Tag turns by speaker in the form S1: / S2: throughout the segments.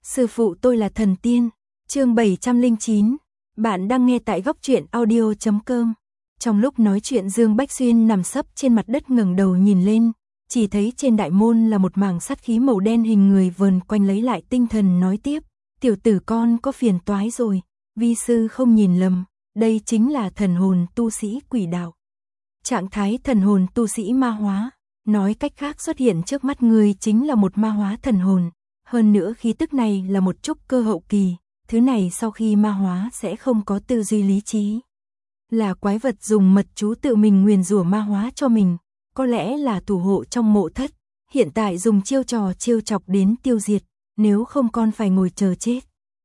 S1: Sư phụ tôi là thần tiên. Chương 709. Bạn đang nghe tại góc truyện audio.com. Trong lúc nói chuyện, Dương Bách Xuyên nằm sấp trên mặt đất ngẩng đầu nhìn lên, chỉ thấy trên đại môn là một mảng sát khí màu đen hình người vờn quanh. Lấy lại tinh thần nói tiếp, tiểu tử con có phiền toái rồi, vi sư không nhìn lầm, đây chính là thần hồn tu sĩ quỷ đạo. Trạng thái thần hồn tu sĩ ma hóa, nói cách khác xuất hiện trước mắt người chính là một ma hóa thần hồn, hơn nữa khí tức này là một trúc cơ hậu kỳ, thứ này sau khi ma hóa sẽ không có tư duy lý trí. Là quái vật dùng mật chú tự mình nguyền rủa ma hóa cho mình, có lẽ là thủ hộ trong mộ thất, hiện tại dùng chiêu trò trêu chọc đến tiêu diệt, nếu không con phải ngồi chờ chết.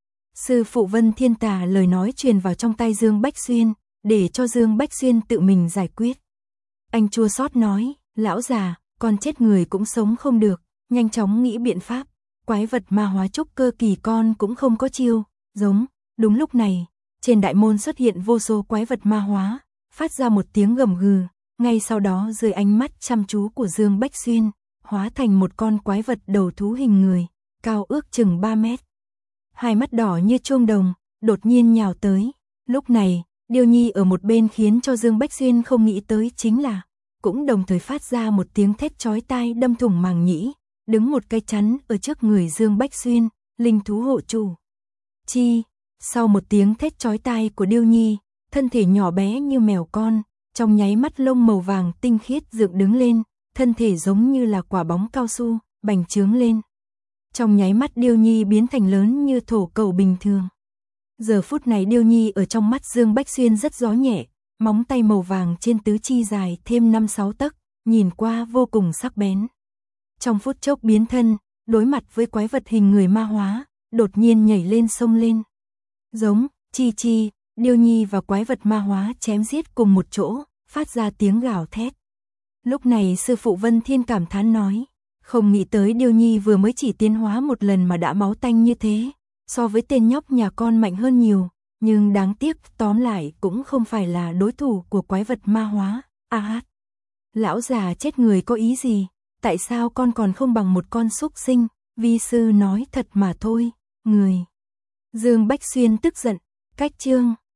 S1: Sư phụ Vân Thiên Tà lời nói truyền vào trong tai Dương Bách Xuyên, để cho Dương Bách Xuyên tự mình giải quyết. Anh chua xót nói, lão già, con chết người cũng sống không được, nhanh chóng nghĩ biện pháp, quái vật ma hóa trúc cơ kỳ con cũng không có chiêu, giống. Đúng lúc này, trên đại môn xuất hiện vô số quái vật ma hóa, phát ra một tiếng gầm gừ, ngay sau đó dưới ánh mắt chăm chú của Dương Bách Xuyên, hóa thành một con quái vật đầu thú hình người, cao ước chừng 3 mét. Hai mắt đỏ như chuông đồng, đột nhiên nhào tới. Lúc này, Điêu Nhi ở một bên khiến cho Dương Bách Xuyên không nghĩ tới chính là, cũng đồng thời phát ra một tiếng thét chói tai đâm thủng màng nhĩ, đứng một cây chắn ở trước người Dương Bách Xuyên, linh thú hộ chủ. Chi, sau một tiếng thét chói tai của Điêu Nhi, thân thể nhỏ bé như mèo con, trong nháy mắt lông màu vàng tinh khiết dựng đứng lên, thân thể giống như là quả bóng cao su, bành trướng lên. Trong nháy mắt Điêu Nhi biến thành lớn như thổ cầu bình thường. Giờ phút này Điêu Nhi ở trong mắt Dương Bách Xuyên rất gió nhẹ, móng tay màu vàng trên tứ chi dài thêm 5-6 tấc, nhìn qua vô cùng sắc bén. Trong phút chốc biến thân, đối mặt với quái vật hình người ma hóa, đột nhiên nhảy lên xông lên. Giống, chi chi, Điêu Nhi và quái vật ma hóa chém giết cùng một chỗ, phát ra tiếng gào thét. Lúc này sư phụ Vân Thiên cảm thán nói, không nghĩ tới Điêu Nhi vừa mới chỉ tiến hóa một lần mà đã máu tanh như thế, so với tên nhóc nhà con mạnh hơn nhiều, nhưng đáng tiếc tóm lại cũng không phải là đối thủ của quái vật ma hóa. Lão già chết người có ý gì, tại sao con còn không bằng một con súc sinh, vi sư nói thật mà thôi, người. Dương Bách Xuyên tức giận, cách chương